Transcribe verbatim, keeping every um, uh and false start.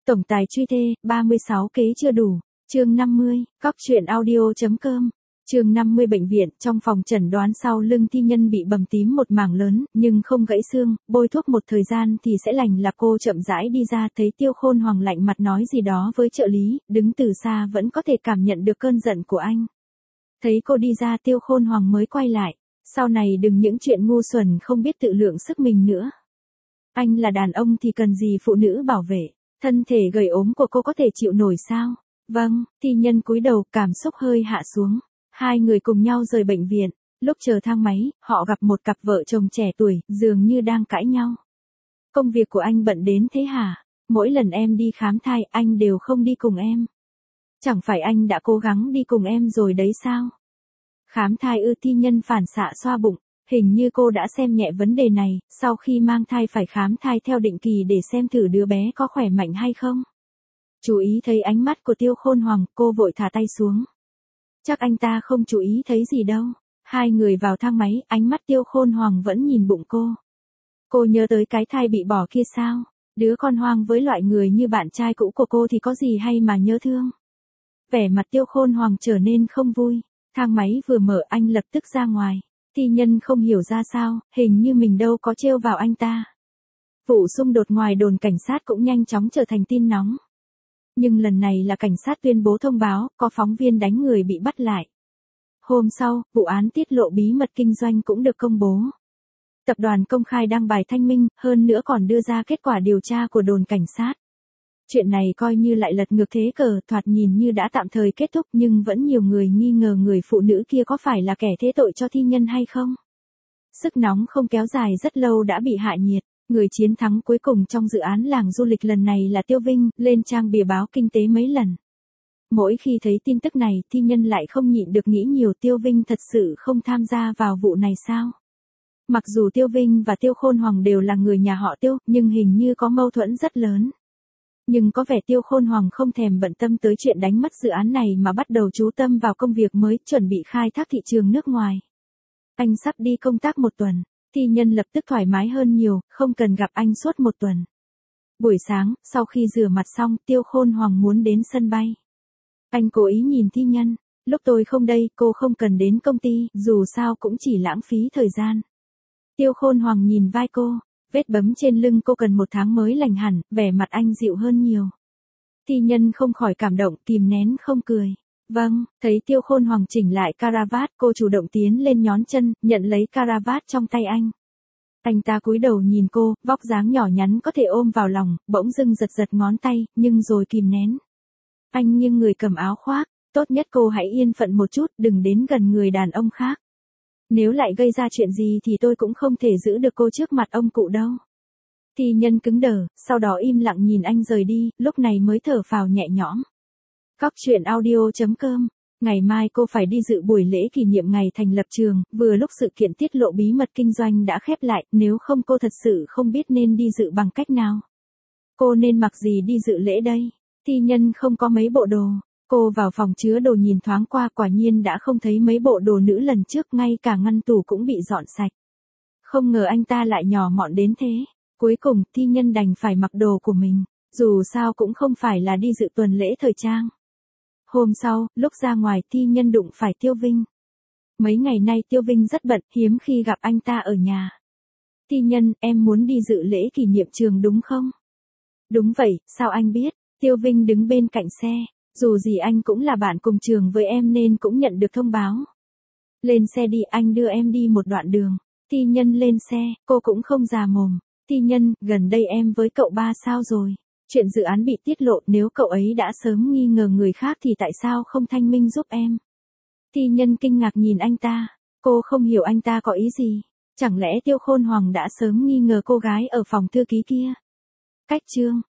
Tổng tài truy thê, ba mươi sáu kế chưa đủ. Chương năm mươi, cóc truyện audio.com. Chương năm mươi bệnh viện, trong phòng chẩn đoán sau lưng thi nhân bị bầm tím một mảng lớn, nhưng không gãy xương, bôi thuốc một thời gian thì sẽ lành. Là cô chậm rãi đi ra, thấy Tiêu Khôn Hoàng lạnh mặt nói gì đó với trợ lý, đứng từ xa vẫn có thể cảm nhận được cơn giận của anh. Thấy cô đi ra, Tiêu Khôn Hoàng mới quay lại. Sau này đừng những chuyện ngu xuẩn không biết tự lượng sức mình nữa. Anh là đàn ông thì cần gì phụ nữ bảo vệ, thân thể gầy ốm của cô có thể chịu nổi sao? Vâng, thi nhân cúi đầu, cảm xúc hơi hạ xuống. Hai người cùng nhau rời bệnh viện. Lúc chờ thang máy, họ gặp một cặp vợ chồng trẻ tuổi, dường như đang cãi nhau. Công việc của anh bận đến thế hả? Mỗi lần em đi khám thai, anh đều không đi cùng em. Chẳng phải anh đã cố gắng đi cùng em rồi đấy sao? Khám thai ư? Thi nhân phản xạ xoa bụng. Hình như cô đã xem nhẹ vấn đề này, sau khi mang thai phải khám thai theo định kỳ để xem thử đứa bé có khỏe mạnh hay không. Chú ý thấy ánh mắt của Tiêu Khôn Hoàng, cô vội thả tay xuống. Chắc anh ta không chú ý thấy gì đâu. Hai người vào thang máy, ánh mắt Tiêu Khôn Hoàng vẫn nhìn bụng cô. Cô nhớ tới cái thai bị bỏ kia sao? Đứa con hoang với loại người như bạn trai cũ của cô thì có gì hay mà nhớ thương? Vẻ mặt Tiêu Khôn Hoàng trở nên không vui. Thang máy vừa mở, anh lập tức ra ngoài. Thi nhân không hiểu ra sao, hình như mình đâu có trêu vào anh ta. Vụ xung đột ngoài đồn cảnh sát cũng nhanh chóng trở thành tin nóng. Nhưng lần này là cảnh sát tuyên bố thông báo, có phóng viên đánh người bị bắt lại. Hôm sau, vụ án tiết lộ bí mật kinh doanh cũng được công bố. Tập đoàn công khai đăng bài thanh minh, hơn nữa còn đưa ra kết quả điều tra của đồn cảnh sát. Chuyện này coi như lại lật ngược thế cờ, thoạt nhìn như đã tạm thời kết thúc, nhưng vẫn nhiều người nghi ngờ người phụ nữ kia có phải là kẻ thế tội cho thi nhân hay không. Sức nóng không kéo dài rất lâu đã bị hạ nhiệt. Người chiến thắng cuối cùng trong dự án làng du lịch lần này là Tiêu Vinh, lên trang bìa báo kinh tế mấy lần. Mỗi khi thấy tin tức này, thi nhân lại không nhịn được nghĩ nhiều, Tiêu Vinh thật sự không tham gia vào vụ này sao? Mặc dù Tiêu Vinh và Tiêu Khôn Hoàng đều là người nhà họ Tiêu, nhưng hình như có mâu thuẫn rất lớn. Nhưng có vẻ Tiêu Khôn Hoàng không thèm bận tâm tới chuyện đánh mất dự án này mà bắt đầu chú tâm vào công việc mới, chuẩn bị khai thác thị trường nước ngoài. Anh sắp đi công tác một tuần. Thi nhân lập tức thoải mái hơn nhiều, không cần gặp anh suốt một tuần. Buổi sáng, sau khi rửa mặt xong, Tiêu Khôn Hoàng muốn đến sân bay. Anh cố ý nhìn thi nhân. Lúc tôi không đây, cô không cần đến công ty, dù sao cũng chỉ lãng phí thời gian. Tiêu Khôn Hoàng nhìn vai cô. Vết bấm trên lưng cô cần một tháng mới lành hẳn, vẻ mặt anh dịu hơn nhiều. Thi nhân không khỏi cảm động, kìm nén không cười. Vâng, thấy Tiêu Khôn Hoàng chỉnh lại caravat, cô chủ động tiến lên nhón chân, nhận lấy caravat trong tay anh. Anh ta cúi đầu nhìn cô, vóc dáng nhỏ nhắn có thể ôm vào lòng, bỗng dưng giật giật ngón tay, nhưng rồi kìm nén. Anh nghiêng người cầm áo khoác, tốt nhất cô hãy yên phận một chút, đừng đến gần người đàn ông khác. Nếu lại gây ra chuyện gì thì tôi cũng không thể giữ được cô trước mặt ông cụ đâu. Thi nhân cứng đờ, sau đó im lặng nhìn anh rời đi, lúc này mới thở phào nhẹ nhõm. Cóc truyện audio.com. Ngày mai cô phải đi dự buổi lễ kỷ niệm ngày thành lập trường, vừa lúc sự kiện tiết lộ bí mật kinh doanh đã khép lại, nếu không cô thật sự không biết nên đi dự bằng cách nào. Cô nên mặc gì đi dự lễ đây? Thi nhân không có mấy bộ đồ. Cô vào phòng chứa đồ nhìn thoáng qua, quả nhiên đã không thấy mấy bộ đồ nữ lần trước, ngay cả ngăn tủ cũng bị dọn sạch. Không ngờ anh ta lại nhỏ mọn đến thế. Cuối cùng, thi nhân đành phải mặc đồ của mình, dù sao cũng không phải là đi dự tuần lễ thời trang. Hôm sau, lúc ra ngoài, thi nhân đụng phải Tiêu Vinh. Mấy ngày nay Tiêu Vinh rất bận, hiếm khi gặp anh ta ở nhà. Thi nhân, em muốn đi dự lễ kỷ niệm trường đúng không? Đúng vậy, sao anh biết? Tiêu Vinh đứng bên cạnh xe. Dù gì anh cũng là bạn cùng trường với em nên cũng nhận được thông báo. Lên xe đi, anh đưa em đi một đoạn đường. Thi nhân lên xe, cô cũng không già mồm. Thi nhân, gần đây em với cậu ba sao rồi? Chuyện dự án bị tiết lộ, nếu cậu ấy đã sớm nghi ngờ người khác thì tại sao không thanh minh giúp em? Thi nhân kinh ngạc nhìn anh ta. Cô không hiểu anh ta có ý gì. Chẳng lẽ Tiêu Khôn Hoàng đã sớm nghi ngờ cô gái ở phòng thư ký kia? Cách chương